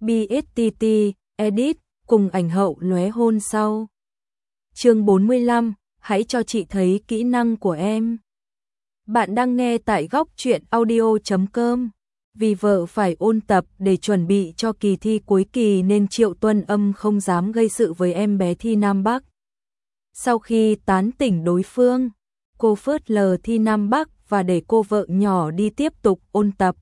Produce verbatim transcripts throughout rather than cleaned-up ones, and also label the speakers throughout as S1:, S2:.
S1: bê ét tê tê, edit, cùng ảnh hậu lóe hôn sau. Chương bốn mươi lăm, hãy cho chị thấy kỹ năng của em. Bạn đang nghe tại góc truyện audio chấm com. Vì vợ phải ôn tập để chuẩn bị cho kỳ thi cuối kỳ nên Triệu Tuân Âm không dám gây sự với em bé Thi Nam Bắc. Sau khi tán tỉnh đối phương, cô phớt lờ Thi Nam Bắc và để cô vợ nhỏ đi tiếp tục ôn tập.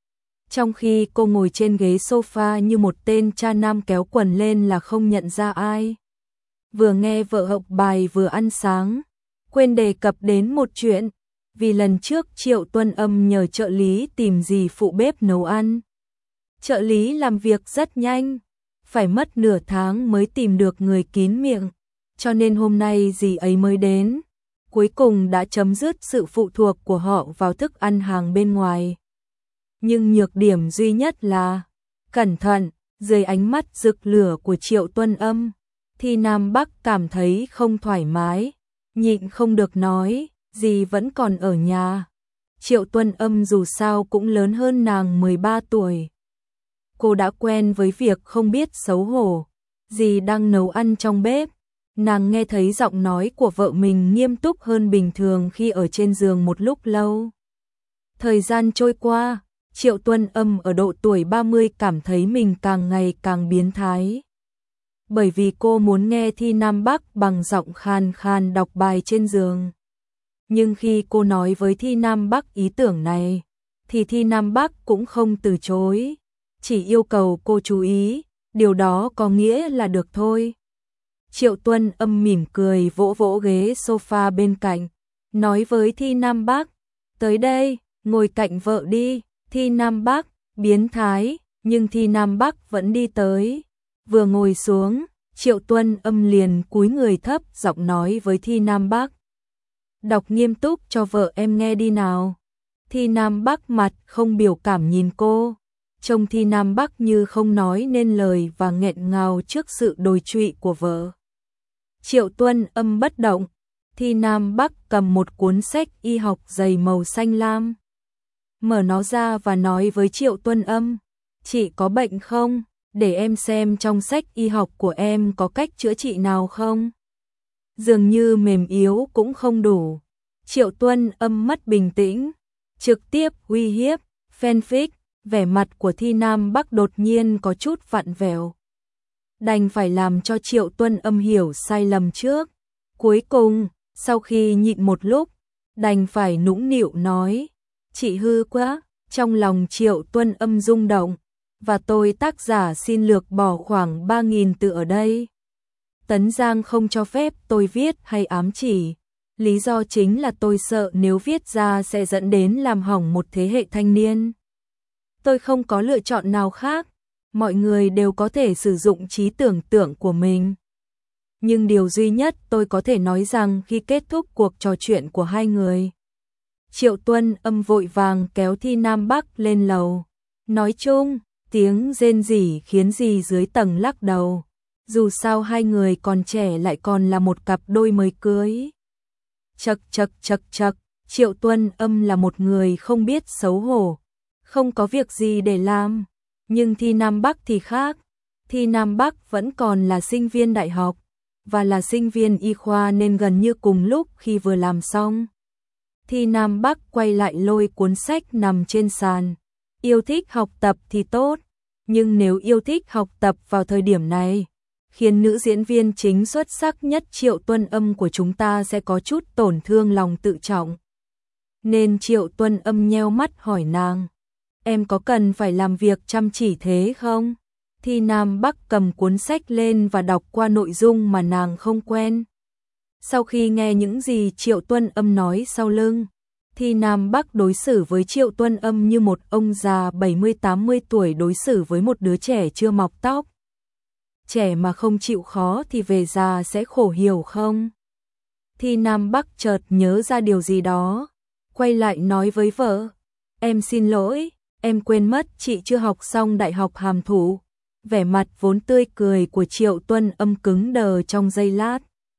S1: Trong khi cô ngồi trên ghế sofa như một tên cha nam kéo quần lên là không nhận ra ai. Vừa nghe vợ học bài vừa ăn sáng, quên đề cập đến một chuyện. Vì lần trước Triệu Tuân Âm nhờ trợ lý tìm dì phụ bếp nấu ăn. Trợ lý làm việc rất nhanh, phải mất nửa tháng mới tìm được người kín miệng, cho nên hôm nay dì ấy mới đến. Cuối cùng đã chấm dứt sự phụ thuộc của họ vào thức ăn hàng bên ngoài. Nhưng nhược điểm duy nhất là, cẩn thận, dưới ánh mắt rực lửa của Triệu Tuân Âm, Thi Nam Bắc cảm thấy không thoải mái, nhịn không được nói. Dì vẫn còn ở nhà. Triệu Tuân Âm dù sao cũng lớn hơn nàng mười ba tuổi. Cô đã quen với việc không biết xấu hổ. Dì đang nấu ăn trong bếp. Nàng nghe thấy giọng nói của vợ mình nghiêm túc hơn bình thường khi ở trên giường một lúc lâu. Thời gian trôi qua, Triệu Tuân Âm ở độ tuổi ba mươi cảm thấy mình càng ngày càng biến thái. Bởi vì cô muốn nghe Thi Nam Bắc bằng giọng khàn khàn đọc bài trên giường. Nhưng khi cô nói với Thi Nam Bắc ý tưởng này, thì Thi Nam Bắc cũng không từ chối, chỉ yêu cầu cô chú ý, điều đó có nghĩa là được thôi. Triệu Tuân Âm mỉm cười vỗ vỗ ghế sofa bên cạnh, nói với Thi Nam Bắc, tới đây, ngồi cạnh vợ đi. Thi Nam Bắc, biến thái, nhưng Thi Nam Bắc vẫn đi tới. Vừa ngồi xuống, Triệu Tuân Âm liền cúi người thấp giọng nói với Thi Nam Bắc. Đọc nghiêm túc cho vợ em nghe đi nào. Thi Nam Bắc mặt không biểu cảm nhìn cô. Trông Thi Nam Bắc như không nói nên lời và nghẹn ngào trước sự đồi trụy của vợ. Triệu Tuân Âm bất động. Thi Nam Bắc cầm một cuốn sách y học dày màu xanh lam. Mở nó ra và nói với Triệu Tuân Âm. Chị có bệnh không? Để em xem trong sách y học của em có cách chữa trị nào không? Dường như mềm yếu cũng không đủ. Triệu Tuân Âm mất bình tĩnh, trực tiếp uy hiếp, fanfic, vẻ mặt của Thi Nam Bắc đột nhiên có chút vặn vẹo. Đành phải làm cho Triệu Tuân Âm hiểu sai lầm trước. Cuối cùng, sau khi nhịn một lúc, đành phải nũng nịu nói, chị hư quá. Trong lòng Triệu Tuân Âm rung động, và tôi tác giả xin lược bỏ khoảng ba nghìn từ ở đây. Tấn Giang không cho phép tôi viết hay ám chỉ. Lý do chính là tôi sợ nếu viết ra sẽ dẫn đến làm hỏng một thế hệ thanh niên. Tôi không có lựa chọn nào khác. Mọi người đều có thể sử dụng trí tưởng tượng của mình. Nhưng điều duy nhất tôi có thể nói rằng khi kết thúc cuộc trò chuyện của hai người, Triệu Tuân Âm vội vàng kéo Thi Nam Bắc lên lầu. Nói chung, tiếng rên rỉ khiến dì dưới tầng lắc đầu. Dù sao hai người còn trẻ lại còn là một cặp đôi mới cưới. Chậc chậc chậc chậc, Triệu Tuân Âm là một người không biết xấu hổ, không có việc gì để làm. Nhưng Thi Nam Bắc thì khác. Thi Nam Bắc vẫn còn là sinh viên đại học, và là sinh viên y khoa nên gần như cùng lúc khi vừa làm xong. Thi Nam Bắc quay lại lôi cuốn sách nằm trên sàn. Yêu thích học tập thì tốt, nhưng nếu yêu thích học tập vào thời điểm này, khiến nữ diễn viên chính xuất sắc nhất Triệu Tuân Âm của chúng ta sẽ có chút tổn thương lòng tự trọng. Nên Triệu Tuân Âm nheo mắt hỏi nàng, em có cần phải làm việc chăm chỉ thế không? Thi Nam Bắc cầm cuốn sách lên và đọc qua nội dung mà nàng không quen. Sau khi nghe những gì Triệu Tuân Âm nói sau lưng, Thi Nam Bắc đối xử với Triệu Tuân Âm như một ông già bảy mươi tám mươi tuổi đối xử với một đứa trẻ chưa mọc tóc. Trẻ mà không chịu khó thì về già sẽ khổ hiểu không? Thi Nam Bắc chợt nhớ ra điều gì đó, quay lại nói với vợ, em xin lỗi, em quên mất chị chưa học xong đại học hàm thủ. Vẻ mặt vốn tươi cười của Triệu Tuân Âm cứng đờ trong giây lát.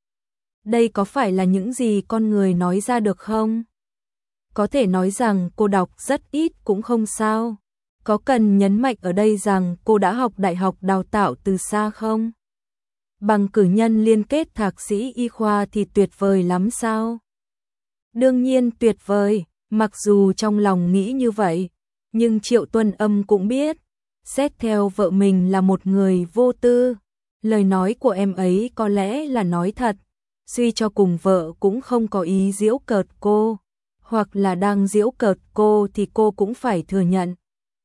S1: Đây có phải là những gì con người nói ra được không? Có thể nói rằng cô đọc rất ít cũng không sao. Có cần nhấn mạnh ở đây rằng cô đã học đại học đào tạo từ xa không? Bằng cử nhân liên kết thạc sĩ y khoa thì tuyệt vời lắm sao? Đương nhiên tuyệt vời, mặc dù trong lòng nghĩ như vậy, nhưng Triệu Tuân Âm cũng biết, xét theo vợ mình là một người vô tư, lời nói của em ấy có lẽ là nói thật, suy cho cùng vợ cũng không có ý giễu cợt cô, hoặc là đang giễu cợt cô thì cô cũng phải thừa nhận.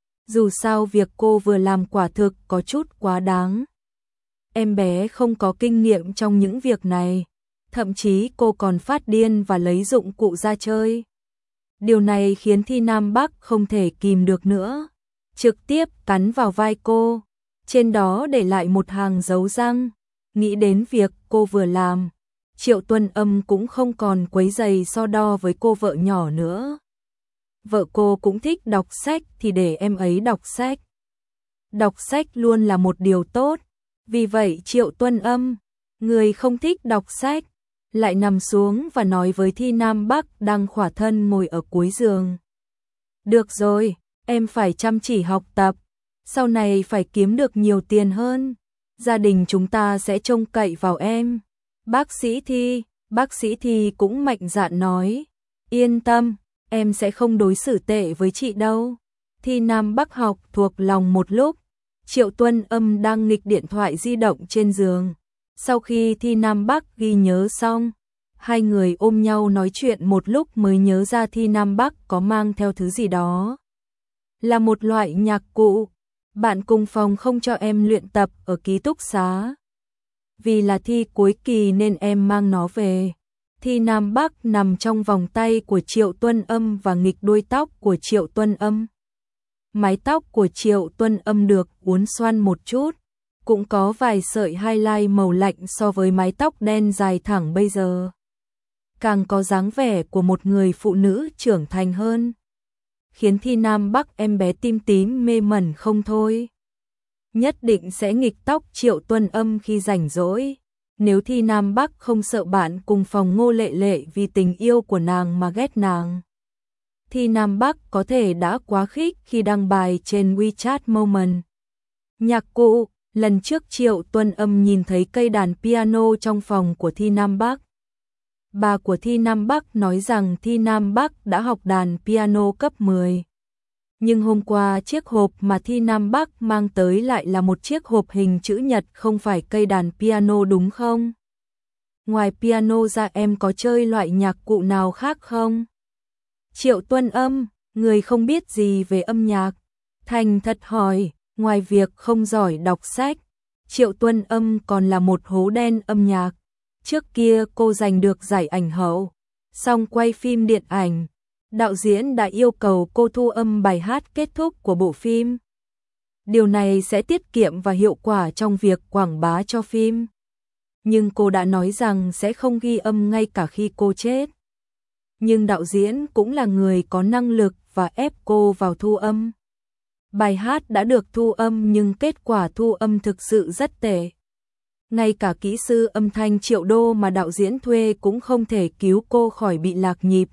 S1: Dù sao việc cô vừa làm quả thực có chút quá đáng. Em bé không có kinh nghiệm trong những việc này, thậm chí cô còn phát điên và lấy dụng cụ ra chơi. Điều này khiến Thi Nam Bắc không thể kìm được nữa, trực tiếp cắn vào vai cô, trên đó để lại một hàng dấu răng. Nghĩ đến việc cô vừa làm, Triệu Tuân Âm cũng không còn quấy giày so đo với cô vợ nhỏ nữa. Vợ cô cũng thích đọc sách thì để em ấy đọc sách. Đọc sách luôn là một điều tốt, vì vậy Triệu Tuân Âm, người không thích đọc sách, lại nằm xuống và nói với Thi Nam Bắc đang khỏa thân ngồi ở cuối giường. Được rồi, em phải chăm chỉ học tập, sau này phải kiếm được nhiều tiền hơn, gia đình chúng ta sẽ trông cậy vào em. Bác sĩ Thi, bác sĩ Thi cũng mạnh dạn nói, yên tâm, em sẽ không đối xử tệ với chị đâu. Thi Nam Bắc học thuộc lòng một lúc, Triệu Tuân Âm đang nghịch điện thoại di động trên giường. Sau khi Thi Nam Bắc ghi nhớ xong, hai người ôm nhau nói chuyện một lúc mới nhớ ra Thi Nam Bắc có mang theo thứ gì đó. Là một loại nhạc cụ, bạn cùng phòng không cho em luyện tập ở ký túc xá. Vì là thi cuối kỳ nên em mang nó về. Thi Nam Bắc nằm trong vòng tay của Triệu Tuân Âm và nghịch đuôi tóc của Triệu Tuân Âm. Mái tóc của Triệu Tuân Âm được uốn xoăn một chút, cũng có vài sợi highlight màu lạnh so với mái tóc đen dài thẳng bây giờ. Càng có dáng vẻ của một người phụ nữ trưởng thành hơn, khiến Thi Nam Bắc em bé tim tím mê mẩn không thôi. Nhất định sẽ nghịch tóc Triệu Tuân Âm khi rảnh rỗi. Nếu Thi Nam Bắc không sợ bạn cùng phòng Ngô Lệ Lệ vì tình yêu của nàng mà ghét nàng. Thi Nam Bắc có thể đã quá khích khi đăng bài trên WeChat Moment. Nhạc cụ, lần trước Triệu Tuân Âm nhìn thấy cây đàn piano trong phòng của Thi Nam Bắc. Bà của Thi Nam Bắc nói rằng Thi Nam Bắc đã học đàn piano cấp mười. Nhưng hôm qua chiếc hộp mà Thi Nam Bắc mang tới lại là một chiếc hộp hình chữ nhật, không phải cây đàn piano đúng không? Ngoài piano ra em có chơi loại nhạc cụ nào khác không? Triệu Tuân Âm, người không biết gì về âm nhạc, thành thật hỏi. Ngoài việc không giỏi đọc sách, Triệu Tuân Âm còn là một hố đen âm nhạc. Trước kia cô giành được giải ảnh hậu, xong quay phim điện ảnh, đạo diễn đã yêu cầu cô thu âm bài hát kết thúc của bộ phim. Điều này sẽ tiết kiệm và hiệu quả trong việc quảng bá cho phim. Nhưng cô đã nói rằng sẽ không ghi âm ngay cả khi cô chết. Nhưng đạo diễn cũng là người có năng lực và ép cô vào thu âm. Bài hát đã được thu âm nhưng kết quả thu âm thực sự rất tệ. Ngay cả kỹ sư âm thanh triệu đô mà đạo diễn thuê cũng không thể cứu cô khỏi bị lạc nhịp.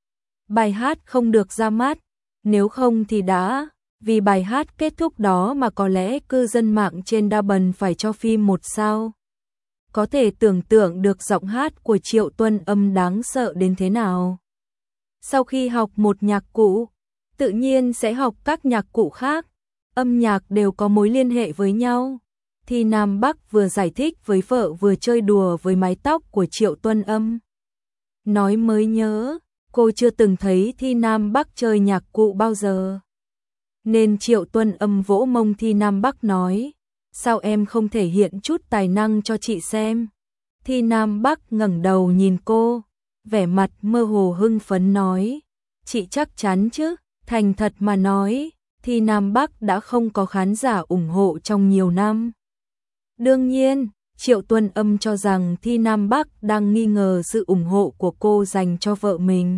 S1: Bài hát không được ra mắt, nếu không thì đã, vì bài hát kết thúc đó mà có lẽ cư dân mạng trên Double phải cho phim một sao. Có thể tưởng tượng được giọng hát của Triệu Tuân Âm đáng sợ đến thế nào. Sau khi học một nhạc cụ, tự nhiên sẽ học các nhạc cụ khác, âm nhạc đều có mối liên hệ với nhau. Thi Nam Bắc vừa giải thích với vợ vừa chơi đùa với mái tóc của Triệu Tuân Âm. Nói mới nhớ, cô chưa từng thấy Thi Nam Bắc chơi nhạc cụ bao giờ. Nên Triệu Tuân Âm vỗ mông Thi Nam Bắc nói, sao em không thể hiện chút tài năng cho chị xem? Thi Nam Bắc ngẩng đầu nhìn cô, vẻ mặt mơ hồ hưng phấn nói, chị chắc chắn chứ? Thành thật mà nói, Thi Nam Bắc đã không có khán giả ủng hộ trong nhiều năm. Đương nhiên, Triệu Tuân Âm cho rằng Thi Nam Bắc đang nghi ngờ sự ủng hộ của cô dành cho vợ mình.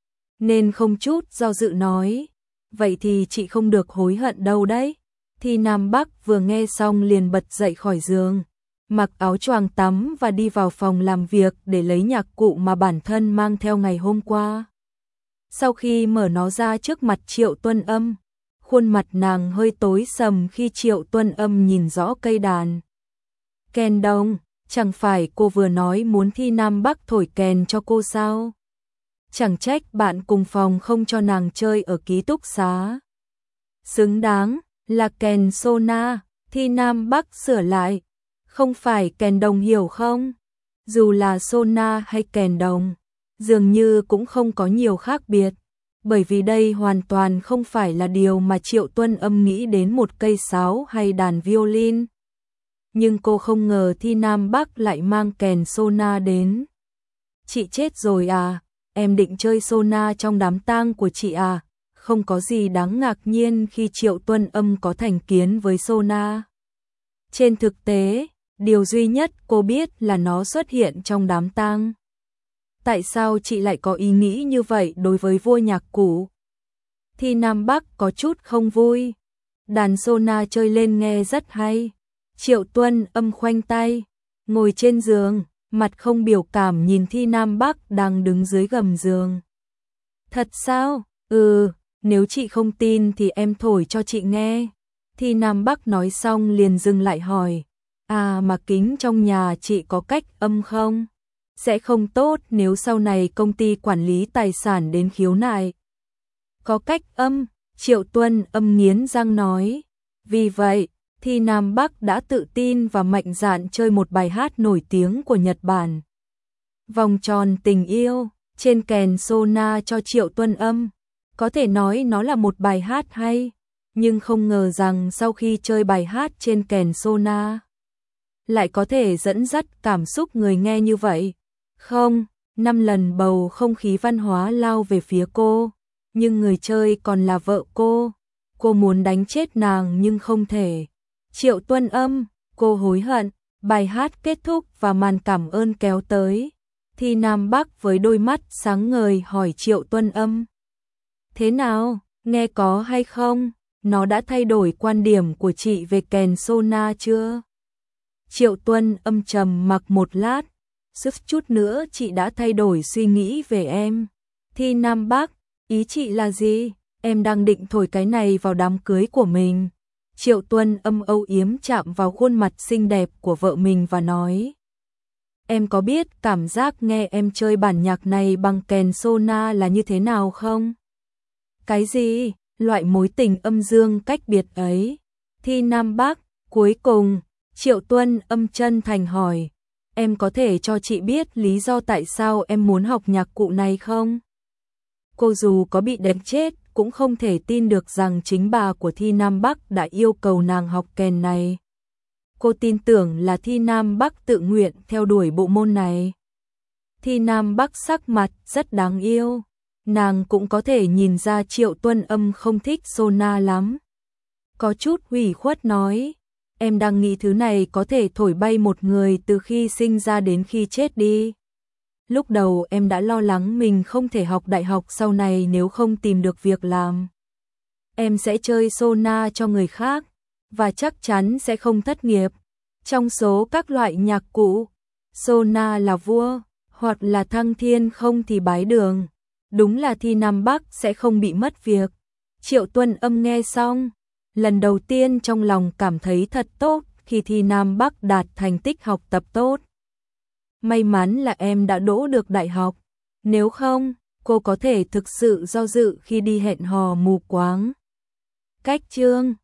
S1: Nên không chút do dự nói, vậy thì chị không được hối hận đâu đấy. Thi Nam Bắc vừa nghe xong liền bật dậy khỏi giường, mặc áo choàng tắm và đi vào phòng làm việc để lấy nhạc cụ mà bản thân mang theo ngày hôm qua. Sau khi mở nó ra trước mặt Triệu Tuân Âm, khuôn mặt nàng hơi tối sầm khi Triệu Tuân Âm nhìn rõ cây đàn kèn đồng, chẳng phải cô vừa nói muốn Thi Nam Bắc thổi kèn cho cô sao? Chẳng trách bạn cùng phòng không cho nàng chơi ở ký túc xá. Xứng đáng, là kèn sona, Thi Nam Bắc sửa lại, không phải kèn đồng hiểu không? Dù là sona hay kèn đồng, dường như cũng không có nhiều khác biệt, bởi vì đây hoàn toàn không phải là điều mà Triệu Tuân Âm nghĩ đến một cây sáo hay đàn violin. Nhưng cô không ngờ Thi Nam Bắc lại mang kèn sona đến. Chị chết rồi à, em định chơi sona trong đám tang của chị à? Không có gì đáng ngạc nhiên khi Triệu Tuân Âm có thành kiến với sona. Trên thực tế, điều duy nhất cô biết là nó xuất hiện trong đám tang. Tại sao chị lại có ý nghĩ như vậy đối với vua nhạc cụ? Thi Nam Bắc có chút không vui. Đàn sona chơi lên nghe rất hay. Triệu Tuân Âm khoanh tay, ngồi trên giường, mặt không biểu cảm nhìn Thi Nam Bắc đang đứng dưới gầm giường. Thật sao? Ừ, nếu chị không tin thì em thổi cho chị nghe. Thi Nam Bắc nói xong liền dừng lại hỏi, à mà kính trong nhà chị có cách âm không? Sẽ không tốt nếu sau này công ty quản lý tài sản đến khiếu nại. Có cách âm, Triệu Tuân Âm nghiến răng nói. Vì vậy, Thi Nam Bắc đã tự tin và mạnh dạn chơi một bài hát nổi tiếng của Nhật Bản. Vòng tròn tình yêu, trên kèn sona cho Triệu Tuân Âm. Có thể nói nó là một bài hát hay, nhưng không ngờ rằng sau khi chơi bài hát trên kèn sona, lại có thể dẫn dắt cảm xúc người nghe như vậy. Không, năm lần bầu không khí văn hóa lao về phía cô, nhưng người chơi còn là vợ cô. Cô muốn đánh chết nàng nhưng không thể. Triệu Tuân Âm, cô hối hận. Bài hát kết thúc và màn cảm ơn kéo tới. Thi Nam Bắc với đôi mắt sáng ngời hỏi Triệu Tuân Âm. Thế nào, nghe có hay không? Nó đã thay đổi quan điểm của chị về kèn sona chưa? Triệu Tuân Âm trầm mặc một lát. Sức chút nữa chị đã thay đổi suy nghĩ về em. Thi Nam Bắc, ý chị là gì? Em đang định thổi cái này vào đám cưới của mình. Triệu Tuân Âm âu yếm chạm vào khuôn mặt xinh đẹp của vợ mình và nói. Em có biết cảm giác nghe em chơi bản nhạc này bằng kèn sona là như thế nào không? Cái gì? Loại mối tình âm dương cách biệt ấy. Thi Nam Bắc, cuối cùng, Triệu Tuân Âm chân thành hỏi. Em có thể cho chị biết lý do tại sao em muốn học nhạc cụ này không? Cô dù có bị đánh chết cũng không thể tin được rằng chính bà của Thi Nam Bắc đã yêu cầu nàng học kèn này. Cô tin tưởng là Thi Nam Bắc tự nguyện theo đuổi bộ môn này. Thi Nam Bắc sắc mặt rất đáng yêu. Nàng cũng có thể nhìn ra Triệu Tuân Âm không thích sona lắm. Có chút ủy khuất nói. Em đang nghĩ thứ này có thể thổi bay một người từ khi sinh ra đến khi chết đi. Lúc đầu em đã lo lắng mình không thể học đại học sau này nếu không tìm được việc làm. Em sẽ chơi sona cho người khác, và chắc chắn sẽ không thất nghiệp. Trong số các loại nhạc cụ, sona là vua, hoặc là thăng thiên không thì bái đường. Đúng là Thi Nam Bắc sẽ không bị mất việc. Triệu Tuân Âm nghe xong, lần đầu tiên trong lòng cảm thấy thật tốt khi Thi Nam Bắc đạt thành tích học tập tốt. May mắn là em đã đỗ được đại học, nếu không, cô có thể thực sự do dự khi đi hẹn hò mù quáng. Cách chương